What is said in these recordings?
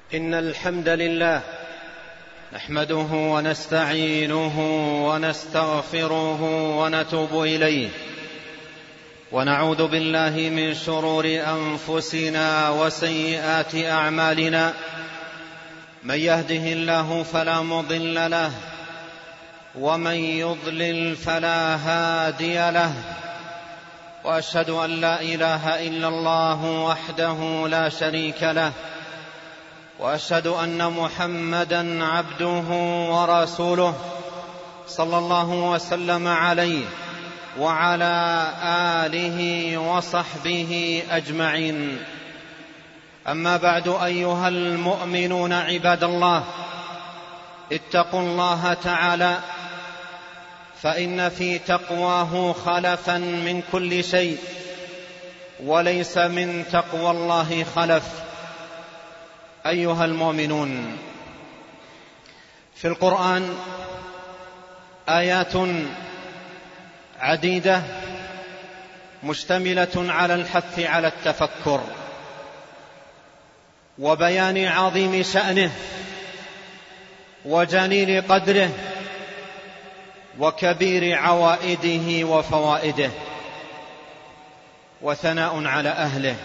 إن الحمد لله نحمده ونستعينه ونستغفره ونتوب إليه، ونعوذ بالله من شرور أنفسنا وسيئات أعمالنا. من يهده الله فلا مضل له، ومن يضلل فلا هادي له، وأشهد أن لا إله إلا الله وحده لا شريك له، وأشهد أن محمدًا عبده ورسوله صلى الله وسلم عليه وعلى آله وصحبه أجمعين. أما بعد، أيها المؤمنون عباد الله، اتقوا الله تعالى، فإن في تقواه خلفا من كل شيء، وليس من تقوى الله خلف. أيها المؤمنون، في القرآن آيات عديدة مشتملة على الحث على التفكر وبيان عظيم شأنه وجليل قدره وكبير عوائده وفوائده، وثناء على أهله،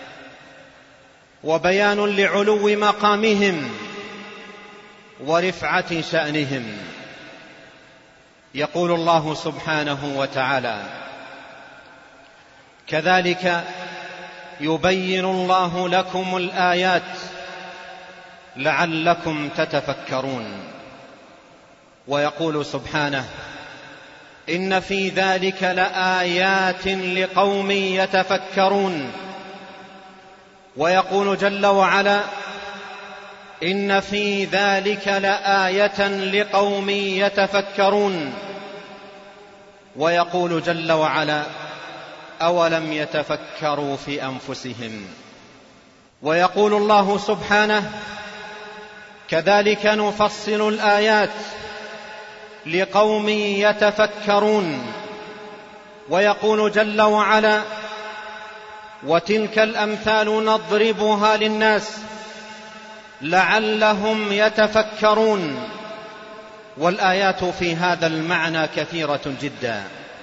وبيان لعلو مقامهم ورفعة شأنهم. يقول الله سبحانه وتعالى: كذلك يبين الله لكم الآيات لعلكم تتفكرون. ويقول سبحانه: إن في ذلك لآيات لقوم يتفكرون. ويقول جل وعلا: إن في ذلك لآية لقوم يتفكرون. ويقول جل وعلا: أولم يتفكروا في أنفسهم. ويقول الله سبحانه: كذلك نفصل الآيات لقوم يتفكرون. ويقول جل وعلا: وتلك الأمثال نضربها للناس لعلهم يتفكرون. والآيات في هذا المعنى كثيرة جدا.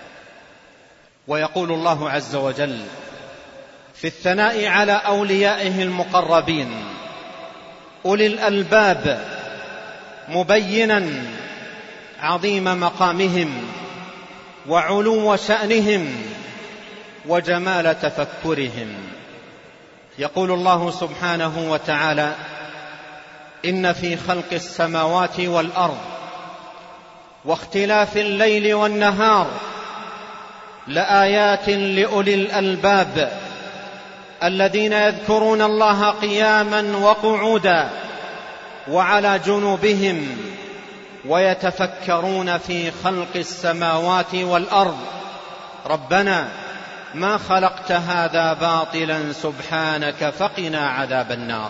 ويقول الله عز وجل في الثناء على أوليائه المقربين أولي الألباب، مبينا عظيم مقامهم وعلو شأنهم وجمال تفكرهم. يقول الله سبحانه وتعالى: إن في خلق السماوات والأرض واختلاف الليل والنهار لآيات لأولي الألباب الذين يذكرون الله قياما وقعودا وعلى جنوبهم ويتفكرون في خلق السماوات والأرض ربنا ما خلقت هذا باطلا سبحانك فقنا عذاب النار.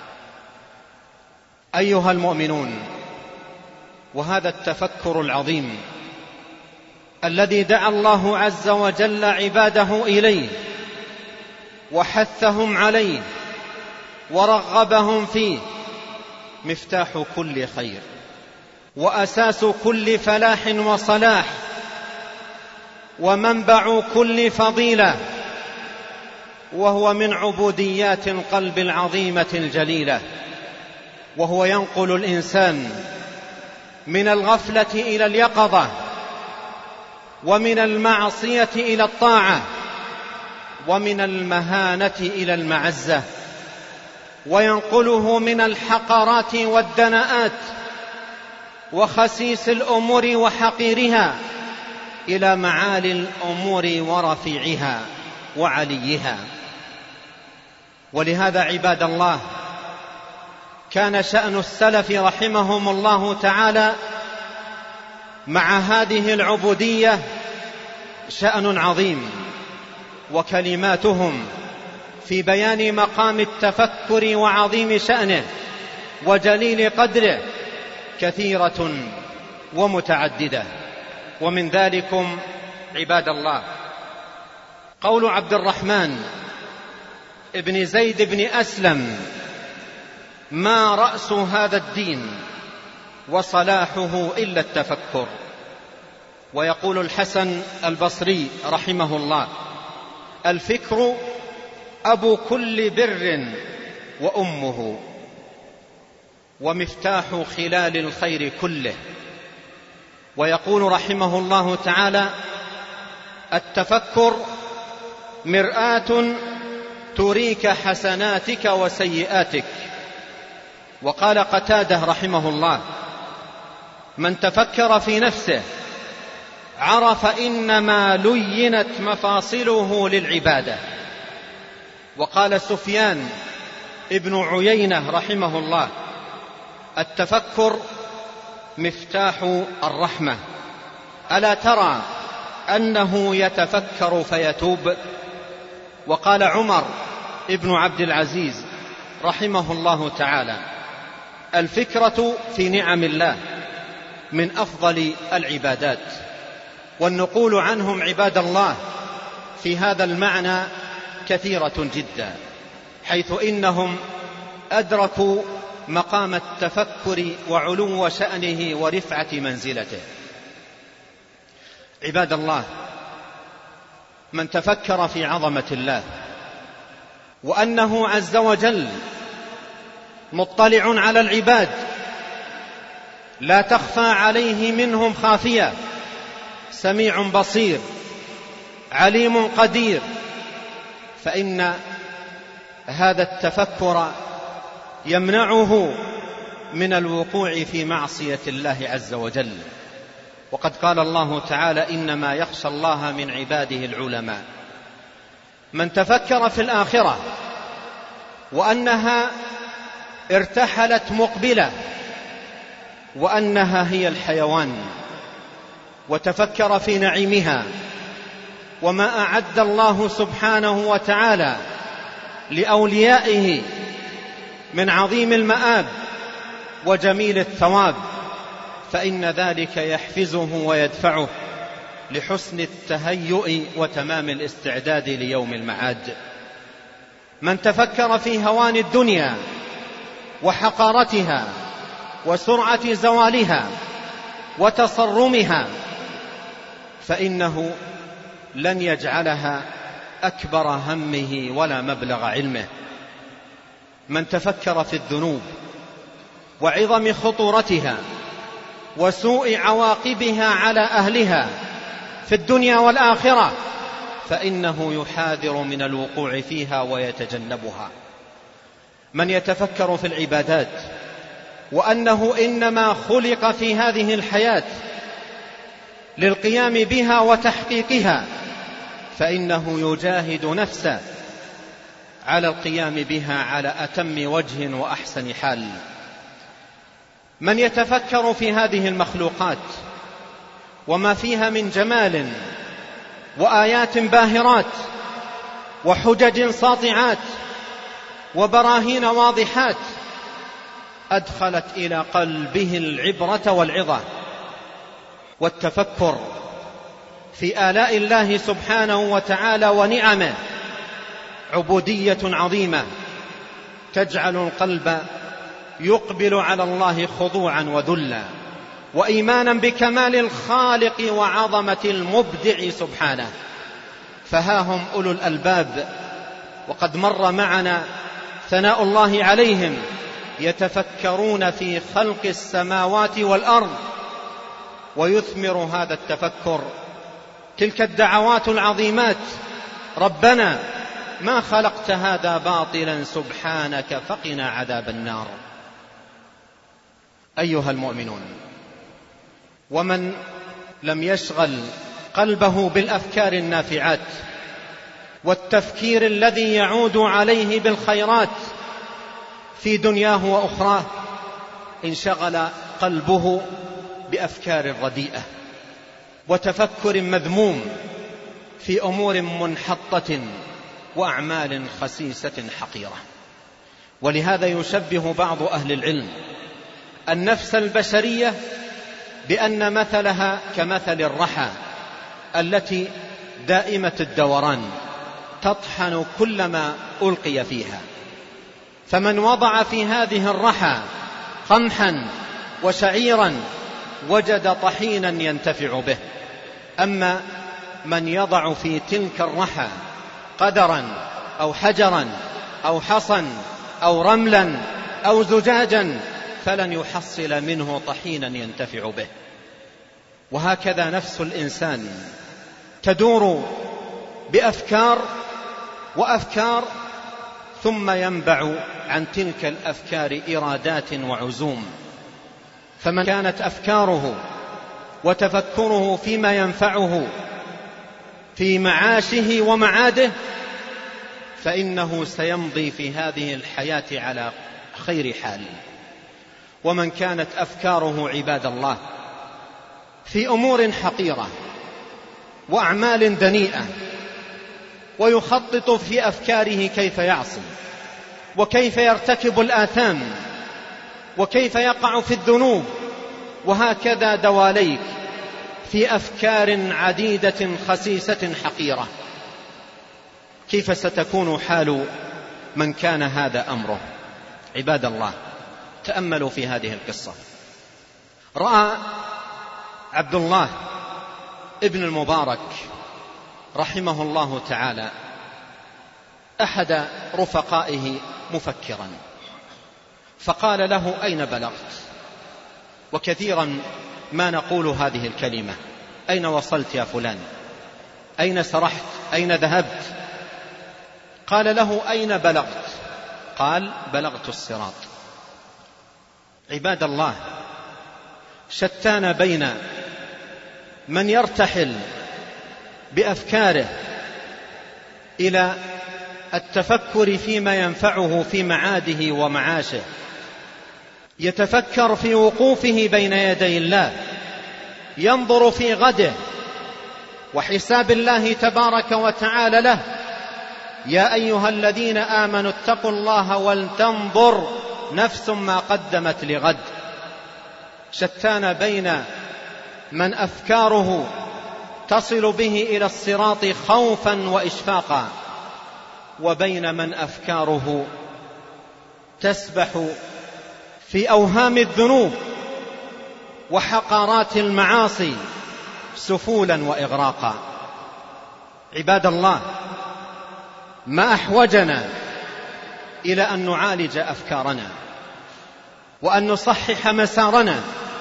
أيها المؤمنون، وهذا التفكر العظيم الذي دعا الله عز وجل عباده إليه وحثهم عليه ورغبهم فيه مفتاح كل خير وأساس كل فلاح وصلاح ومنبع كل فضيلة، وهو من عبوديات القلب العظيمة الجليلة، وهو ينقل الإنسان من الغفلة إلى اليقظة، ومن المعصية إلى الطاعة، ومن المهانة إلى المعزة، وينقله من الحقرات والدناءات وخسيس الأمور وحقيرها إلى معالي الأمور ورفيعها وعليها. ولهذا عباد الله، كان شأن السلف رحمهم الله تعالى مع هذه العبودية شأن عظيم، وكلماتهم في بيان مقام التفكر وعظيم شأنه وجليل قدره كثيرة ومتعددة. ومن ذلكم عباد الله قول عبد الرحمن ابن زيد بن أسلم ما رأس هذا الدين وصلاحه إلا التفكر. ويقول الحسن البصري رحمه الله: الفكر أبو كل بر وأمه، ومفتاح خلال الخير كله. ويقول رحمه الله تعالى: التفكر مرآة تريك حسناتك وسيئاتك. وقال قتادة رحمه الله: من تفكر في نفسه عرف إنما لينت مفاصله للعبادة. وقال سفيان ابن عيينة رحمه الله: التفكر مفتاح الرحمة. ألا ترى أنه يتفكر فيتوب؟ وقال عمر ابن عبد العزيز رحمه الله تعالى: الفكرة في نعم الله من أفضل العبادات. والنقول عنهم عباد الله في هذا المعنى كثيرة جدا، حيث إنهم أدركوا مقام التفكر وعلو شأنه ورفعة منزلته. عباد الله، من تفكر في عظمة الله وأنه عز وجل مطلع على العباد لا تخفى عليه منهم خافية، سميع بصير عليم قدير، فإن هذا التفكر يمنعه من الوقوع في معصية الله عز وجل. وقد قال الله تعالى: إنما يخشى الله من عباده العلماء. من تفكر في الآخرة وأنها ارتحلت مقبلة وأنها هي الحيوان، وتفكر في نعيمها وما أعد الله سبحانه وتعالى لأوليائه من عظيم المآب وجميل الثواب، فإن ذلك يحفزه ويدفعه لحسن التهيؤ وتمام الاستعداد ليوم المعاد. من تفكر في هوان الدنيا وحقارتها وسرعة زوالها وتصرمها، فإنه لن يجعلها أكبر همه ولا مبلغ علمه. من تفكر في الذنوب وعظم خطورتها وسوء عواقبها على أهلها في الدنيا والآخرة، فإنه يحاذر من الوقوع فيها ويتجنبها. من يتفكر في العبادات وأنه إنما خلق في هذه الحياة للقيام بها وتحقيقها، فإنه يجاهد نفسه على القيام بها على أتم وجه وأحسن حال. من يتفكر في هذه المخلوقات وما فيها من جمال وآيات باهرات وحجج ساطعات وبراهين واضحات، أدخلت إلى قلبه العبرة والعظة. والتفكر في آلاء الله سبحانه وتعالى ونعمه عبودية عظيمة تجعل القلب يقبل على الله خضوعا وذلا وإيمانا بكمال الخالق وعظمة المبدع سبحانه. فها هم أولو الألباب، وقد مر معنا ثناء الله عليهم، يتفكرون في خلق السماوات والأرض، ويثمر هذا التفكر تلك الدعوات العظيمات: ربنا ما خلقت هذا باطلا سبحانك فقنا عذاب النار. أيها المؤمنون، ومن لم يشغل قلبه بالأفكار النافعات والتفكير الذي يعود عليه بالخيرات في دنياه وأخراه، انشغل قلبه بأفكار رديئة وتفكر مذموم في أمور منحطة وأعمال خسيسة حقيرة. ولهذا يشبه بعض أهل العلم النفس البشرية بأن مثلها كمثل الرحى التي دائمة الدوران تطحن كلما ألقي فيها، فمن وضع في هذه الرحى قمحا وشعيرا وجد طحينا ينتفع به. أما من يضع في تلك الرحى قدرا أو حجرا أو حصا أو رملا أو زجاجا فلن يحصل منه طحينا ينتفع به. وهكذا نفس الإنسان تدور بأفكار وأفكار، ثم ينبع عن تلك الأفكار إرادات وعزوم. فمن كانت أفكاره وتفكره فيما ينفعه في معاشه ومعاده فإنه سيمضي في هذه الحياة على خير حال. ومن كانت أفكاره عباد الله في أمور حقيرة وأعمال دنيئة، ويخطط في أفكاره كيف يعصي وكيف يرتكب الآثام وكيف يقع في الذنوب، وهكذا دواليك في أفكار عديدة خسيسة حقيرة، كيف ستكون حال من كان هذا أمره؟ عباد الله، تأملوا في هذه القصة. رأى عبد الله ابن المبارك رحمه الله تعالى أحد رفقائه مفكرا، فقال له: أين بلغت؟ وكثيرا ما نقول هذه الكلمة: أين وصلت يا فلان؟ أين سرحت؟ أين ذهبت؟ قال له: أين بلغت؟ قال: بلغت الصراط. عباد الله، شتان بين من يرتحل بأفكاره إلى التفكر فيما ينفعه في معاده ومعاشه، يتفكر في وقوفه بين يدي الله، ينظر في غده وحساب الله تبارك وتعالى له: يا أيها الذين آمنوا اتقوا الله ولتنظر نفس ما قدمت لغد. شتان بين من أفكاره تصل به إلى الصراط خوفا وإشفاقا، وبين من أفكاره تسبح في أوهام الذنوب وحقارات المعاصي سفولا وإغراقا. عباد الله، ما أحوجنا إلى أن نعالج أفكارنا، وأن نصحح مسارنا،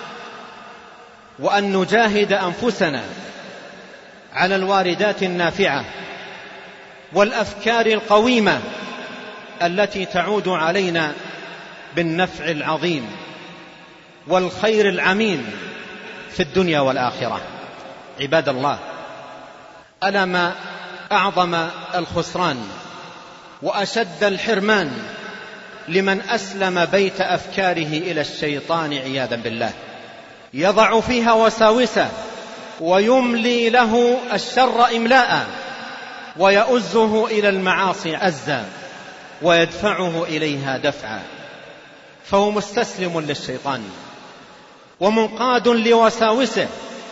وأن نجاهد أنفسنا على الواردات النافعة والأفكار القويمة التي تعود علينا بالنفع العظيم والخير العميم في الدنيا والآخرة. عباد الله، ألا ما أعظم الخسران وأشد الحرمان لمن أسلم بيت أفكاره إلى الشيطان عياذا بالله، يضع فيها وساوسه ويملي له الشر إملاء، ويؤزه إلى المعاصي عزا، ويدفعه إليها دفعا، فهو مستسلم للشيطان ومنقاد لوساوسه،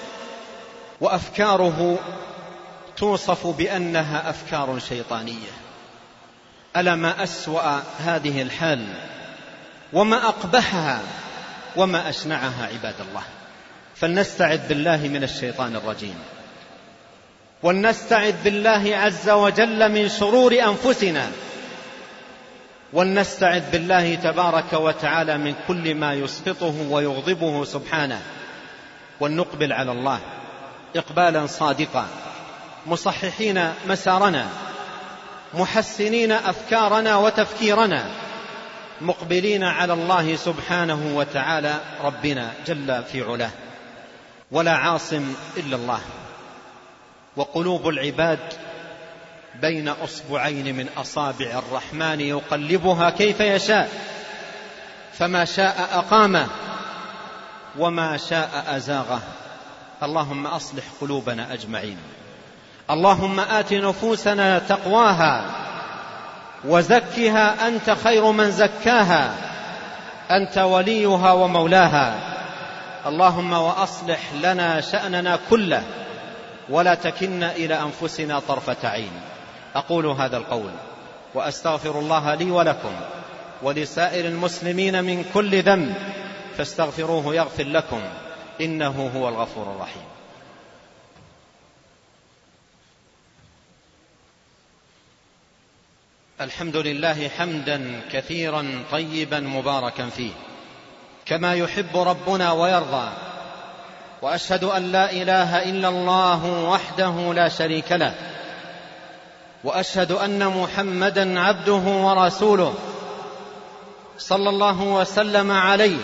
وأفكاره توصف بأنها أفكار شيطانية. ألا ما أسوأ هذه الحال وما أقبحها وما أشنعها عباد الله. فلنستعذ بالله من الشيطان الرجيم، ولنستعذ بالله عز وجل من شرور أنفسنا، ولنستعذ بالله تبارك وتعالى من كل ما يسقطه ويغضبه سبحانه، ولنقبل على الله إقبالا صادقا، مصححين مسارنا، محسنين أفكارنا وتفكيرنا، مقبلين على الله سبحانه وتعالى ربنا جل في علاه. ولا عاصم إلا الله، وقلوب العباد بين أصبعين من أصابع الرحمن يقلبها كيف يشاء، فما شاء أقامه وما شاء أزاغه. اللهم أصلح قلوبنا أجمعين. اللهم آت نفوسنا تقواها وزكها أنت خير من زكاها، أنت وليها ومولاها. اللهم وأصلح لنا شأننا كله، ولا تكلنا إلى أنفسنا طرفة عين. أقول هذا القول وأستغفر الله لي ولكم، ولسائر المسلمين من كل ذنب فاستغفروه يغفر لكم إنه هو الغفور الرحيم. الحمد لله حمدا كثيرا طيبا مباركا فيه كما يحب ربنا ويرضى، وأشهد أن لا إله إلا الله وحده لا شريك له، وأشهد أن محمدا عبده ورسوله صلى الله وسلم عليه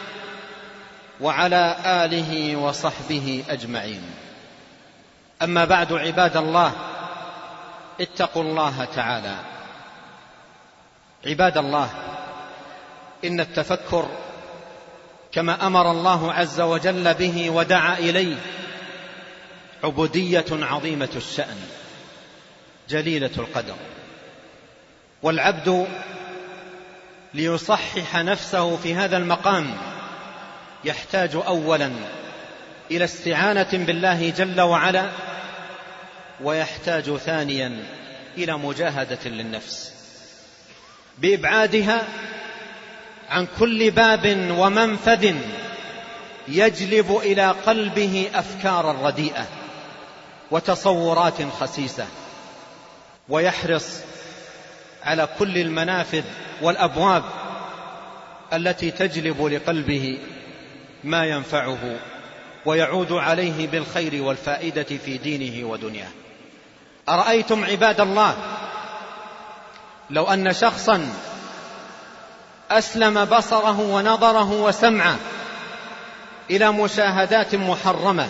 وعلى آله وصحبه أجمعين. أما بعد، عباد الله، اتقوا الله تعالى. عباد الله، إن التفكر كما أمر الله عز وجل به ودعا إليه عبودية عظيمة الشأن جليلة القدر، والعبد ليصحح نفسه في هذا المقام يحتاج أولا إلى استعانة بالله جل وعلا، ويحتاج ثانيا إلى مجاهدة للنفس بإبعادها عن كل باب ومنفذ يجلب إلى قلبه أفكارا رديئة وتصورات خسيسة، ويحرص على كل المنافذ والأبواب التي تجلب لقلبه ما ينفعه ويعود عليه بالخير والفائدة في دينه ودنياه. أرأيتم عباد الله لو أن شخصا أسلم بصره ونظره وسمعه إلى مشاهدات محرمة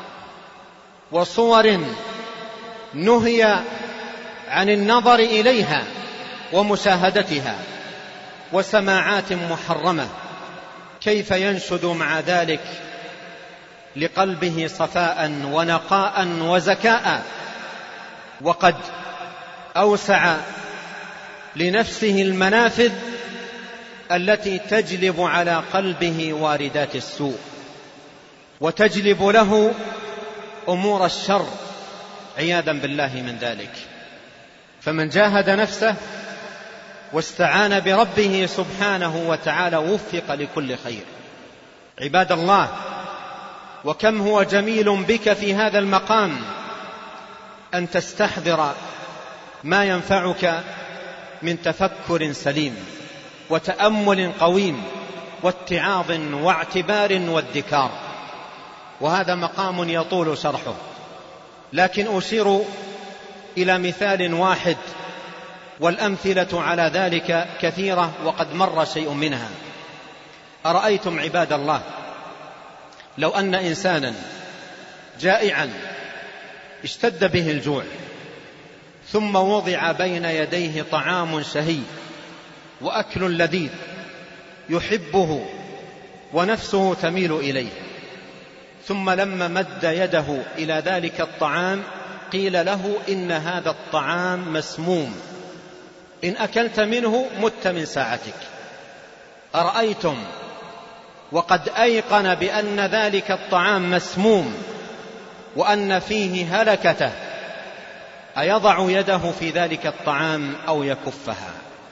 وصور نهي عن النظر إليها ومشاهدتها وسماعات محرمة، كيف ينشد مع ذلك لقلبه صفاء ونقاء وزكاء، وقد أوسع لنفسه المنافذ التي تجلب على قلبه واردات السوء وتجلب له أمور الشر عياذا بالله من ذلك. فمن جاهد نفسه واستعان بربه سبحانه وتعالى وفق لكل خير. عباد الله، وكم هو جميل بك في هذا المقام أن تستحضر ما ينفعك من تفكر سليم وتأمل قويم واتعاظ واعتبار وادكار، وهذا مقام يطول شرحه، لكن أشير إلى مثال واحد، والأمثلة على ذلك كثيرة وقد مر شيء منها. أرأيتم عباد الله لو أن إنسانا جائعا اشتد به الجوع، ثم وضع بين يديه طعام شهي وأكل لذيذ يحبه ونفسه تميل إليه، ثم لما مد يده إلى ذلك الطعام قيل له إن هذا الطعام مسموم، إن أكلت منه مت من ساعتك. أرأيتم وقد أيقن بأن ذلك الطعام مسموم وأن فيه هلكته، أيضع يده في ذلك الطعام أو يكفها؟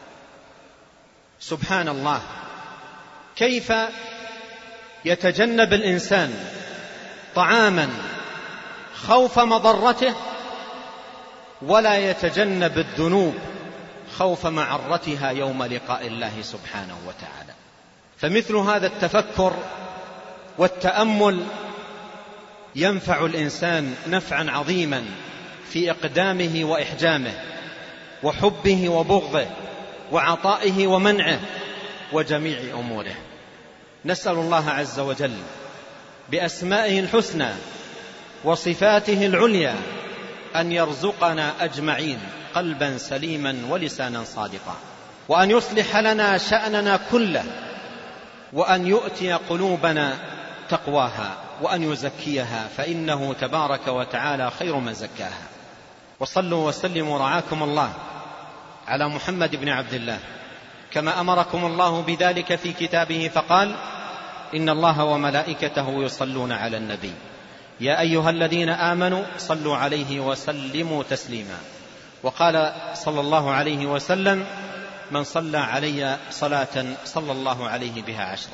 سبحان الله، كيف يتجنب الإنسان طعاما خوف مضرته ولا يتجنب الذنوب خوف معرتها يوم لقاء الله سبحانه وتعالى؟ فمثل هذا التفكر والتأمل ينفع الإنسان نفعا عظيما في إقدامه وإحجامه وحبه وبغضه وعطائه ومنعه وجميع أموره. نسأل الله عز وجل بأسمائه الحسنى وصفاته العليا أن يرزقنا أجمعين قلبا سليما ولسانا صادقا، وأن يصلح لنا شأننا كله، وأن يؤتي قلوبنا تقواها، وأن يزكيها، فإنه تبارك وتعالى خير من زكاها. وصلوا وسلموا رعاكم الله على محمد بن عبد الله كما أمركم الله بذلك في كتابه، فقال: إن الله وملائكته يصلون على النبي يا أيها الذين آمنوا صلوا عليه وسلموا تسليما. وقال صلى الله عليه وسلم: من صلى علي صلاة صلى الله عليه بها 10.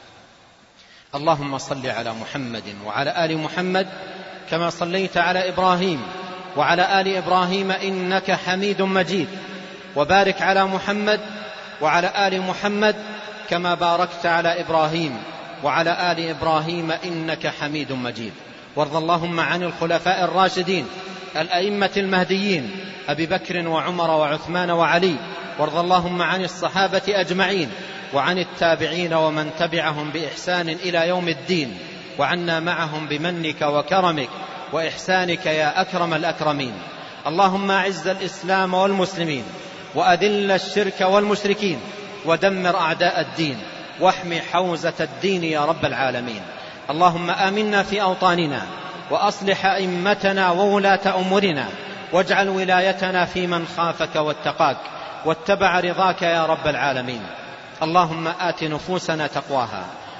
اللهم صل على محمد وعلى آل محمد كما صليت على إبراهيم وعلى آل إبراهيم إنك حميد مجيد، وبارك على محمد وعلى آل محمد كما باركت على إبراهيم وعلى آل إبراهيم إنك حميد مجيد. وارض اللهم عن الخلفاء الراشدين الأئمة المهديين أبي بكر وعمر وعثمان وعلي، وارض اللهم عن الصحابة أجمعين وعن التابعين ومن تبعهم بإحسان إلى يوم الدين، وعنا معهم بمنك وكرمك وإحسانك يا أكرم الأكرمين. اللهم أعز الإسلام والمسلمين وأذل الشرك والمشركين ودمر أعداء الدين واحم حوزة الدين يا رب العالمين. اللهم آمنا في أوطاننا وأصلح أئمتنا وولاة أمورنا، واجعل ولايتنا في من خافك واتقاك واتبع رضاك يا رب العالمين. اللهم آت نفوسنا تقواها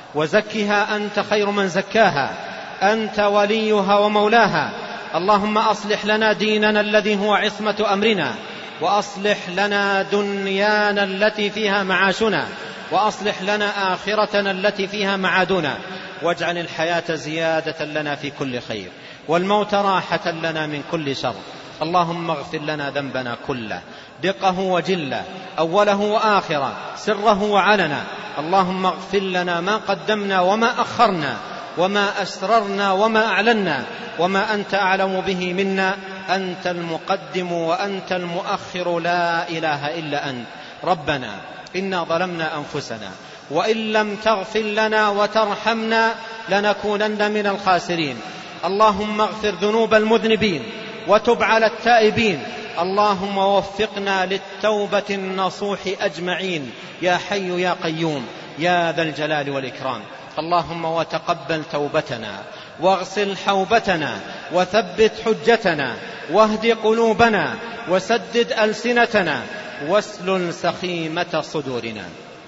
وزكها أنت خير من زكاها، أنت وليها ومولاها. اللهم أصلح لنا ديننا الذي هو عصمة أمرنا، وأصلح لنا دنيانا التي فيها معاشنا، وأصلح لنا آخرتنا التي فيها معادنا، واجعل الحياة زيادة لنا في كل خير والموت راحة لنا من كل شر. اللهم اغفر لنا ذنبنا كله، دقه وجله، أوله وآخره، سره وعلنا. اللهم اغفر لنا ما قدمنا وما أخرنا وما أسررنا وما أعلنا وما أنت أعلم به منا. أنت المقدم وأنت المؤخر، لا إله إلا أنت. ربنا إنا ظلمنا أنفسنا وإن لم تغفر لنا وترحمنا لنكونن من الخاسرين. اللهم اغفر ذنوب المذنبين وتب على التائبين. اللهم وفقنا للتوبة النصوح أجمعين يا حي يا قيوم يا ذا الجلال والإكرام. اللهم وتقبل توبتنا واغسل حوبتنا وثبت حجتنا واهد قلوبنا وسدد ألسنتنا واسلل سخيمة صدورنا.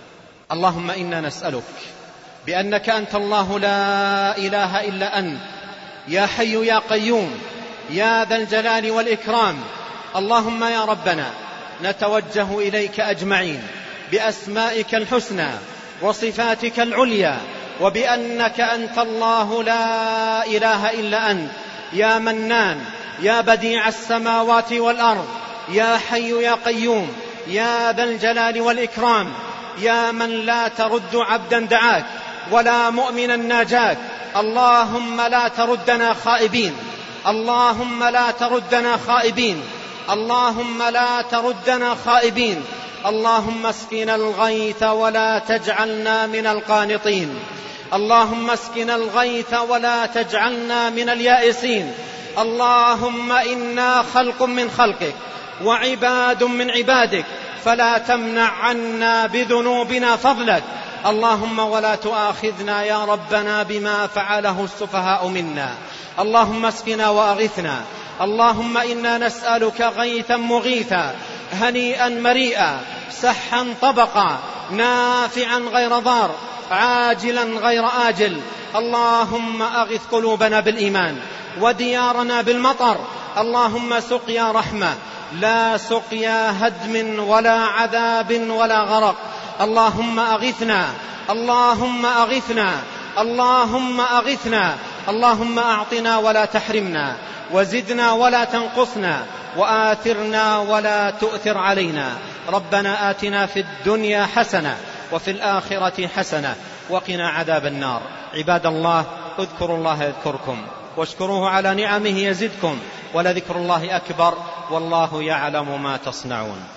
اللهم إنا نسألك بأنك أنت الله لا إله إلا أنت يا حي يا قيوم يا ذا الجلال والإكرام. اللهم يا ربنا نتوجه إليك أجمعين بأسمائك الحسنى وصفاتك العليا، وبأنك أنت الله لا إله إلا أنت يا منان يا بديع السماوات والأرض يا حي يا قيوم يا ذا الجلال والإكرام، يا من لا ترد عبدا دعاك ولا مؤمنا ناجاك. اللهم لا تردنا خائبين، اللهم لا تردنا خائبين، اللهم لا تردنا خائبين. اللهم اسقنا الغيث ولا تجعلنا من القانطين، اللهم اسقنا الغيث ولا تجعلنا من اليائسين. اللهم إنا خلق من خلقك وعباد من عبادك، فلا تمنع عنا بذنوبنا فضلك. اللهم ولا تؤاخذنا يا ربنا بما فعله السفهاء منا. اللهم اسقنا وأغثنا. اللهم إنا نسألك غيثا مغيثا هنيئا مريئا سحا طبقا نافعا غير ضار عاجلا غير آجل. اللهم أغث قلوبنا بالإيمان وديارنا بالمطر. اللهم سقيا رحمة لا سقيا هدم ولا عذاب ولا غرق. اللهم أغثنا، اللهم أغثنا، اللهم أغثنا. اللهم أعطنا ولا تحرمنا، وزدنا ولا تنقصنا، وآثرنا ولا تؤثر علينا. ربنا آتنا في الدنيا حسنة وفي الآخرة حسنة وقنا عذاب النار. عباد الله، اذكروا الله يذكركم واشكروه على نعمه يزدكم، ولذكر الله أكبر والله يعلم ما تصنعون.